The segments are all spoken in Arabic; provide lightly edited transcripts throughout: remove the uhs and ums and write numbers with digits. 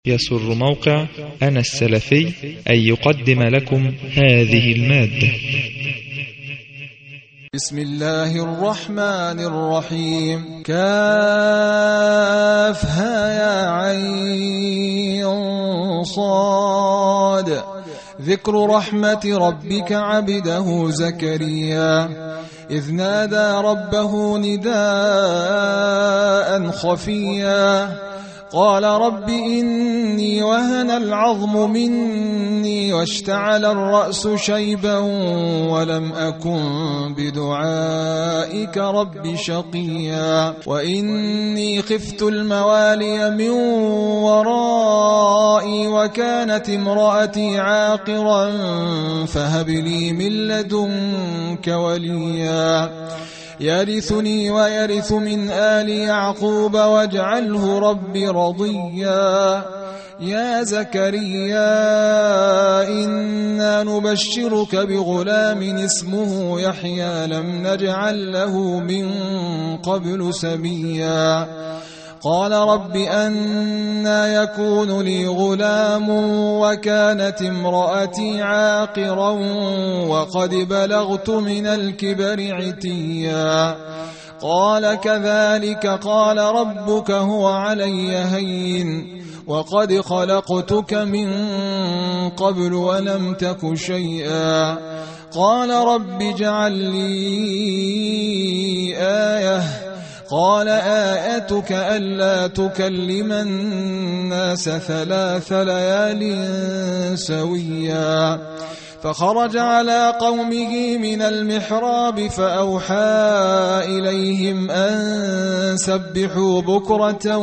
يسر موقع أنا السلفي أن يقدم لكم هذه المادة. بسم الله الرحمن الرحيم. كافها يا عين صاد. ذكر رحمة ربك عبده زكريا إذ نادى ربه نداء خفيا قال رب إني وهن العظم مني واشتعل الرأس شيبا ولم أكن بدعائك رب شقيا وإني خفت الموالي من ورائي وكانت امرأتي عاقرا فهب لي من لدنك وليا يرثني ويرث من آل يعقوب واجعله رب رضيا. يا زكريا إنا نبشرك بغلام اسمه يحيى لم نجعل له من قبل سميا قال رب أنى يكون لي غلام وكانت امرأتي عاقرا وقد بلغت من الكبر عتيا قال كذلك قال ربك هو علي هين وقد خلقتك من قبل ولم تك شيئا قال رب اجعل لي آية قال آيتك ألا تكلم الناس 3 ليال سويا فخرج على قومه من المحراب فأوحى إليهم أن سبحوا بكرة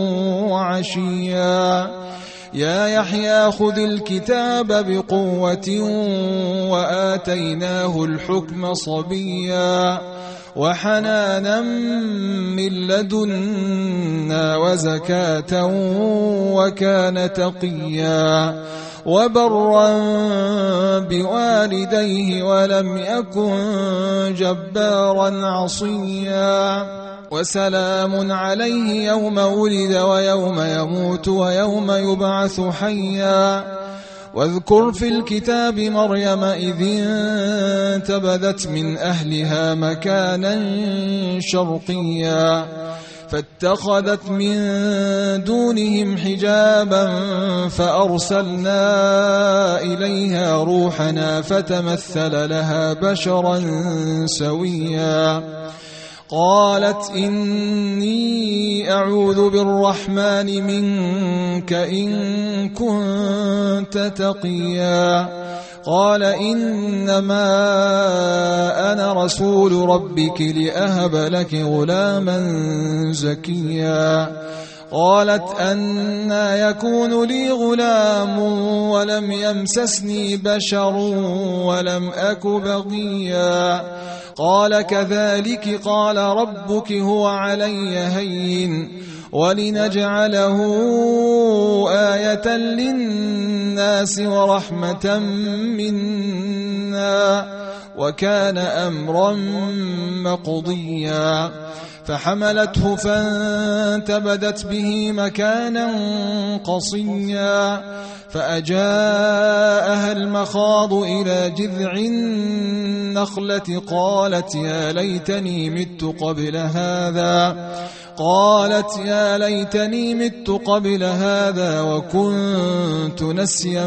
وعشيا يا يحيى خذ الكتاب بقوة وآتيناه الحكم صبيا وحنانا من لدنا وزكاة وكان تقيا وبرا بوالديه ولم يكن جبارا عصيا وسلام عليه يوم ولد ويوم يموت ويوم يبعث حيا واذكر في الكتاب مريم إذ انتبذت من أهلها مكانا شرقيا فاتخذت من دونهم حجابا فأرسلنا إليها روحنا فتمثل لها بشرا سويا قالت إني أعوذ بالرحمن منك إن كنت تقيا قال إنما أنا رسول ربك لأهب لك غلاما زكيا قالت أنى يكون لي غلام ولم يمسسني بشر ولم أك بغيا قال كذلك قال ربك هو علي هين ولنجعله آية للناس ورحمة منا وكان أمرا مقضيا فحملته فانتبذت به مكانا قصيا فأجاءها المخاض إلى جذع النخلة قالت يا ليتني مت قبل هذا وكنت نسيا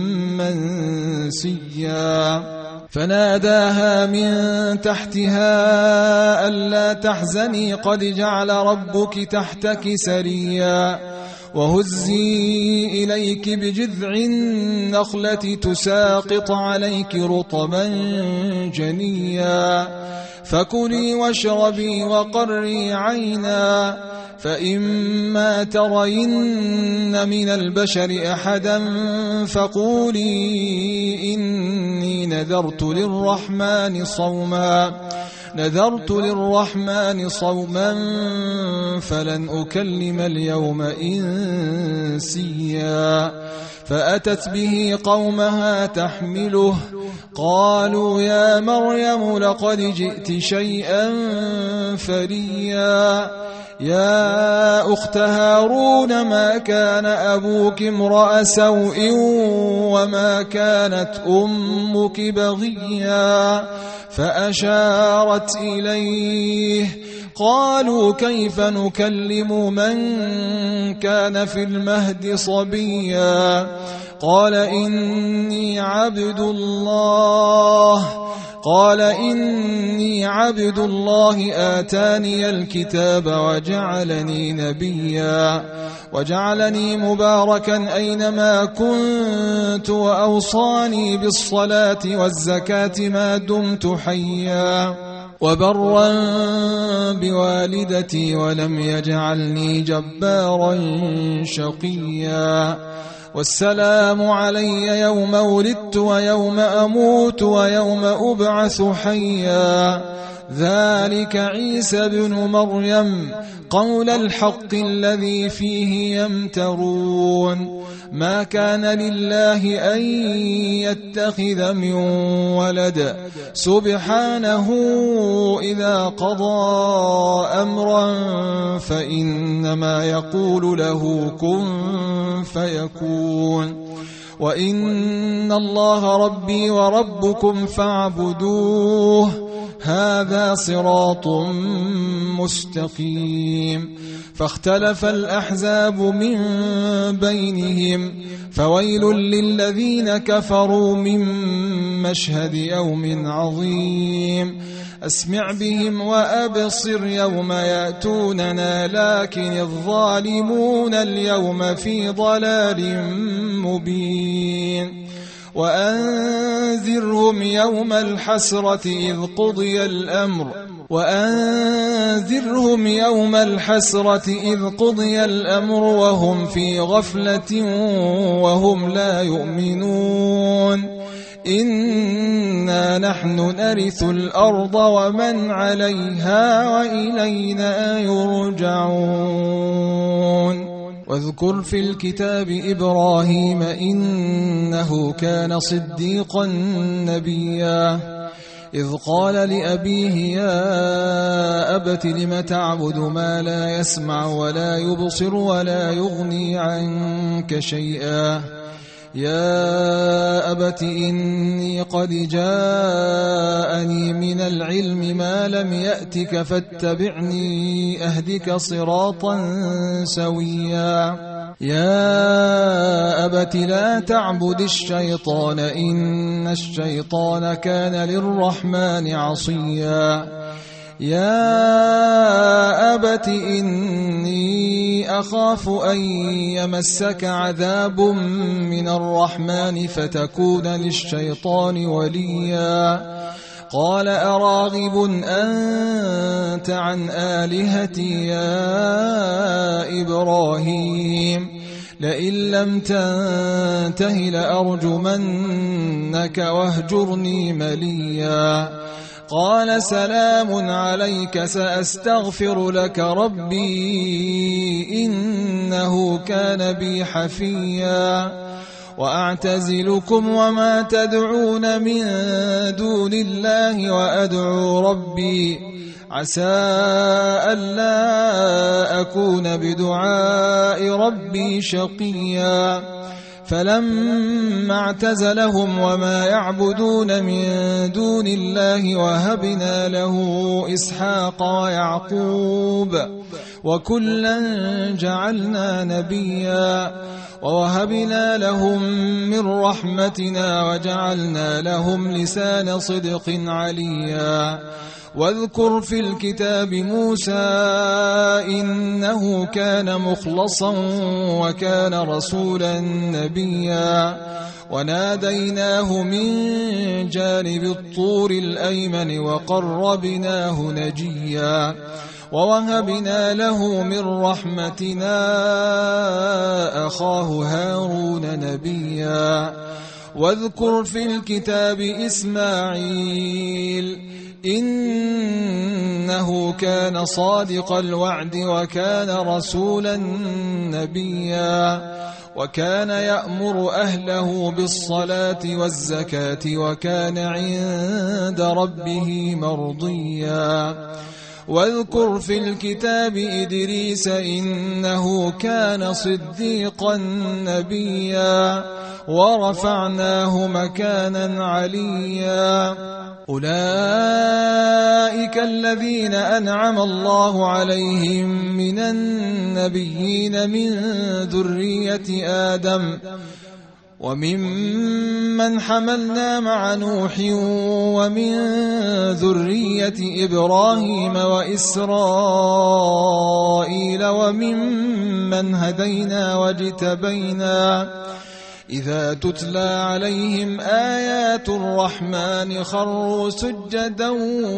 منسيا فناداها من تحتها ألا تحزني قد جعل ربك تحتك سريا وهزي إليك بجذع النخلة تساقط عليك رطبا جنيا فكلي واشربي وقري عينا فإما ترين من البشر أحدا فقولي إني نذرت للرحمن صوما فلن أكلم اليوم إنسيا فأتت به قومها تحمله قالوا يا مريم لقد جئت شيئا فريا يا أخت هارون ما كان أبوك امرأ سوء وما كانت أمك بغيا فأشارت إليه قالوا كيف نكلم من كان في المهد صبيا قال إني عبد الله آتاني الكتاب وجعلني نبيا وجعلني مباركا أينما كنت وأوصاني بالصلاة والزكاة ما دمت حيا وبرا بوالدتي ولم يجعلني جبارا شقيا والسلام علي يوم ولدت ويوم أموت ويوم أبعث حيا ذلك عيسى بن مريم قول الحق الذي فيه يمترون ما كان لله أن يتخذ من ولد سبحانه إذا قضى أمرا فإنما يقول له كن فيكون وإن الله ربي وربكم فاعبدوه هذا صراط مستقيم فاختلف الأحزاب من بينهم فويل للذين كفروا من مشهد يوم عظيم أسمع بهم وأبصر يوم يأتوننا لكن الظالمون اليوم في ضلال مبين وأنذرهم يوم الحسرة إذ قضي الأمر وهم في غفلة وهم لا يؤمنون إنا نحن نرث الأرض ومن عليها وإلينا يرجعون واذكر في الكتاب إبراهيم إنه كان صديقا نبيا إذ قال لأبيه يا أبت لم تعبد ما لا يسمع ولا يبصر ولا يغني عنك شيئا يا أبت إني قد جاءني من العلم ما لم يأتك فاتبعني أهدك صراطا سويا يا أبت لا تعبد الشيطان إن الشيطان كان للرحمن عصيا يا أبت إني أخاف أن يمسك عذاب من الرحمن فتكون للشيطان وليا قال أراغب أنت عن آلهتي يا إبراهيم لئن لم تنته لأرجمنك واهجرني مليا قال سلام عليك سأستغفر لك ربي إنه كان بي حفيا وأعتزلكم وما تدعون من دون الله وأدعو ربي عسى ألا أكون بدعاء ربي شقيا فلما اعتزلهم وما يعبدون من دون الله وهبنا له إسحاق ويعقوب وكلا جعلنا نبيا ووهبنا لهم من رحمتنا وجعلنا لهم لسان صدق عليا واذكر في الكتاب موسى إنه كان مخلصا وكان رسولا نبيا وناديناه من جانب الطور الأيمن وقربناه نجيا ووهبنا له من رحمتنا أخاه هارون نبيا واذكر في الكتاب إسماعيل إنه كان صادق الوعد وكان رسولا نبيا وكان يأمر أهله بالصلاة والزكاة وكان عند ربه مرضيا واذكر في الكتاب إدريس إنه كان صديقا نبيا ورفعناه مكانا عليا أولئك الذين أنعم الله عليهم من النبيين من ذرية آدم وممن حملنا مع نوح ومن ذرية إبراهيم وإسرائيل وممن هدينا واجتبينا إذا تتلى عليهم آيات الرحمن خروا سجدا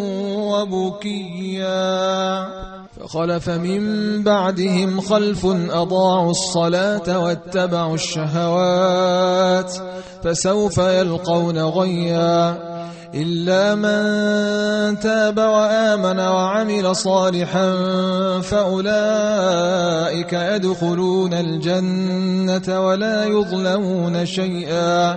وبكيا فخلف من بعدهم خلف أضاعوا الصلاة واتبعوا الشهوات فسوف يلقون غيا إلا من تاب وآمن وعمل صالحا فأولئك يدخلون الجنة ولا يظلمون شيئا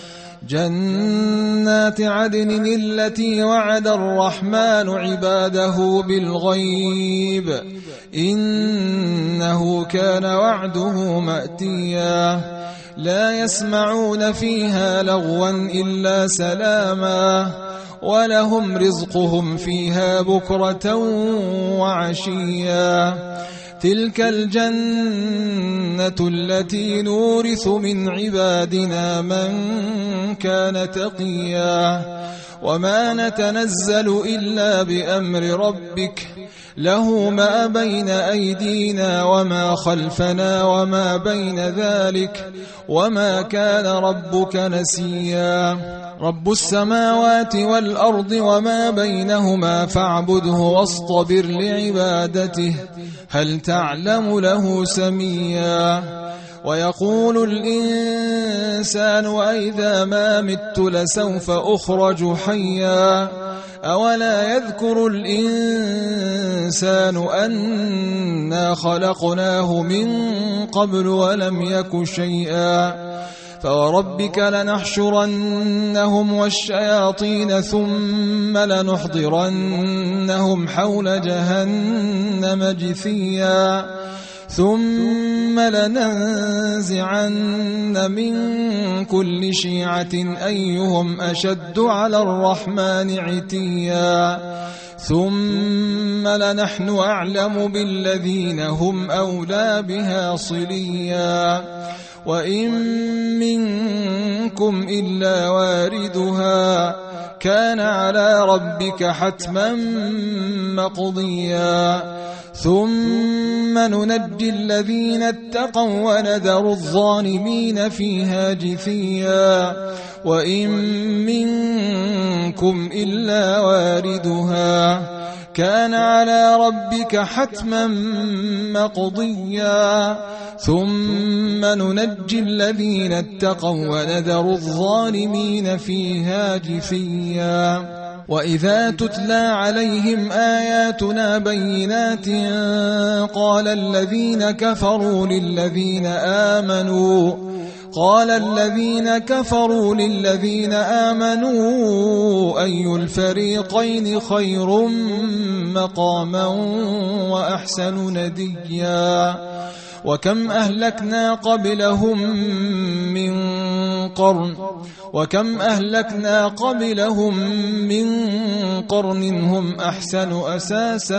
جنات عدن التي وعد الرحمن عباده بالغيب إنه كان وعده مأتيا لا يسمعون فيها لغوا إلا سلاما ولهم رزقهم فيها بكرة وعشيا تلك الجنة التي نورث من عبادنا من كان تقيا وما نتنزل إلا بأمر ربك له ما بين أيدينا وما خلفنا وما بين ذلك وما كان ربك نسيا رب السماوات والأرض وما بينهما فاعبده واصطبر لعبادته هل تعلم له سميا ويقول الإنسان وإذا ما مت لسوف أخرج حيا أولا يذكر الإنسان أنا خلقناه من قبل ولم يك شيئا فوربك لنحشرنهم والشياطين ثم لنحضرنهم حول جهنم جثيا ثم لننزعن من كل شيعة أيهم أشد على الرحمن عتيا ثم لنحن أعلم بالذين هم أولى بها صليا وإن منكم إلا واردها كان على ربك حتما مقضيا ثم ننجي الذين اتقوا ونذر الظالمين فيها جثيا وإن منكم إلا واردها كان على ربك حتما مقضيا ثم ننجي الذين اتقوا ونذر الظالمين فيها جثيا وإذا تتلى عليهم آياتنا بينات قال الذين كفروا للذين آمنوا أي الفريقين خير مقاما وأحسن نديا وكم أهلكنا قبلهم من قرن هم أحسن أساسا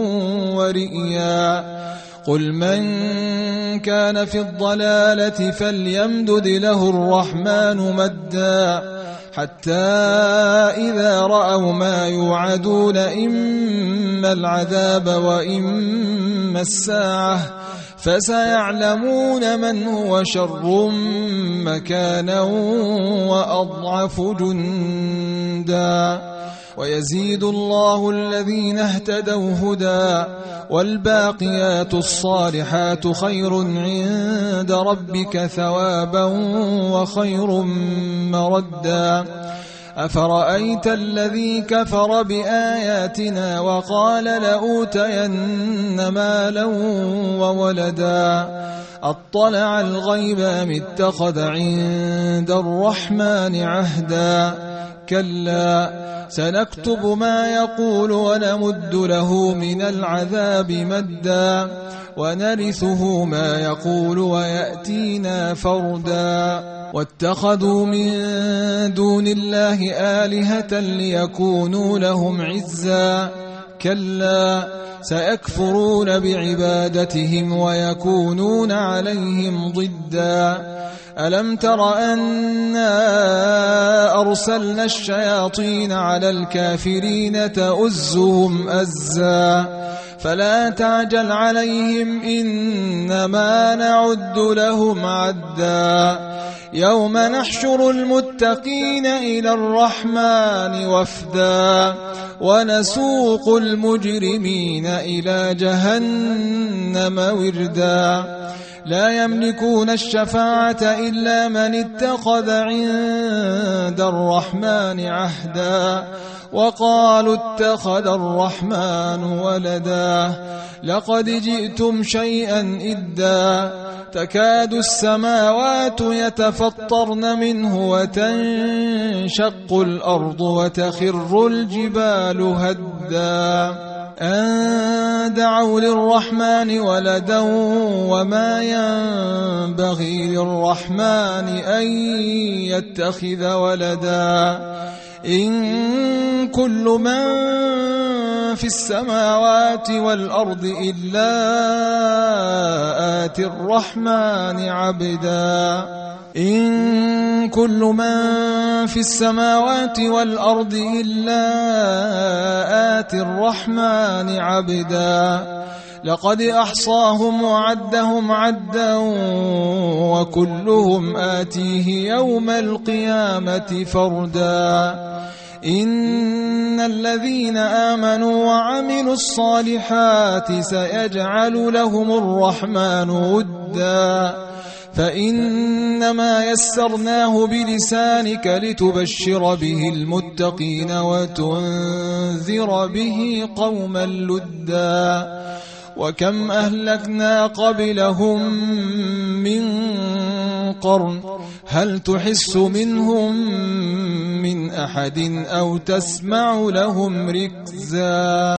ورئيا قل من كان في الضلالة فليمدد له الرحمن مدا حتى إذا رأوا ما يوعدون إما العذاب وإما الساعة فسيعلمون من هو شر مكانا وأضعف جندا ويزيد الله الذين اهتدوا هدى والباقيات الصالحات خير عند ربك ثوابا وخير مردا أفرأيت الذي كفر بآياتنا وقال لأوتين مالا وولدا أطلع الغيب أم اتخذ عند الرحمن عهدا كلا سنكتب ما يقول ونمد له من العذاب مدا ونرثه ما يقول ويأتينا فردا واتخذوا من دون الله آلهة ليكونوا لهم عزا كلا سيكفرون بعبادتهم ويكونون عليهم ضدا ألم تر أنا أرسلنا الشياطين على الكافرين تؤزهم أزا فلا تعجل عليهم إنما نعد لهم عدا يوم نحشر المتقين إلى الرحمن وفدا ونسوق المجرمين إلى جهنم وردا لا يملكون الشفاعة إلا من اتخذ عند الرحمن عهدا وقالوا اتخذ الرحمن ولدا لقد جئتم شيئا إدا تكاد السماوات يتفطرن منه وتنشق الأرض وتخر الجبال هدا أن دعوا للرحمن ولدا وما ينبغي للرحمن أن يتخذ ولدا إن كل من في السماوات والأرض إلا آتي الرحمن عبدا إن كل من في السماوات والأرض إلا آتي الرحمن عبدا لقد أحصاهم وعدهم عدا وكلهم آتيه يوم القيامة فردا إن الذين آمنوا وعملوا الصالحات سيجعل لهم الرحمن ودا فإنما يسرناه بلسانك لتبشر به المتقين وتنذر به قوما لدا وكم أهلكنا قبلهم من قرن هل تحس منهم من أحد أو تسمع لهم ركزا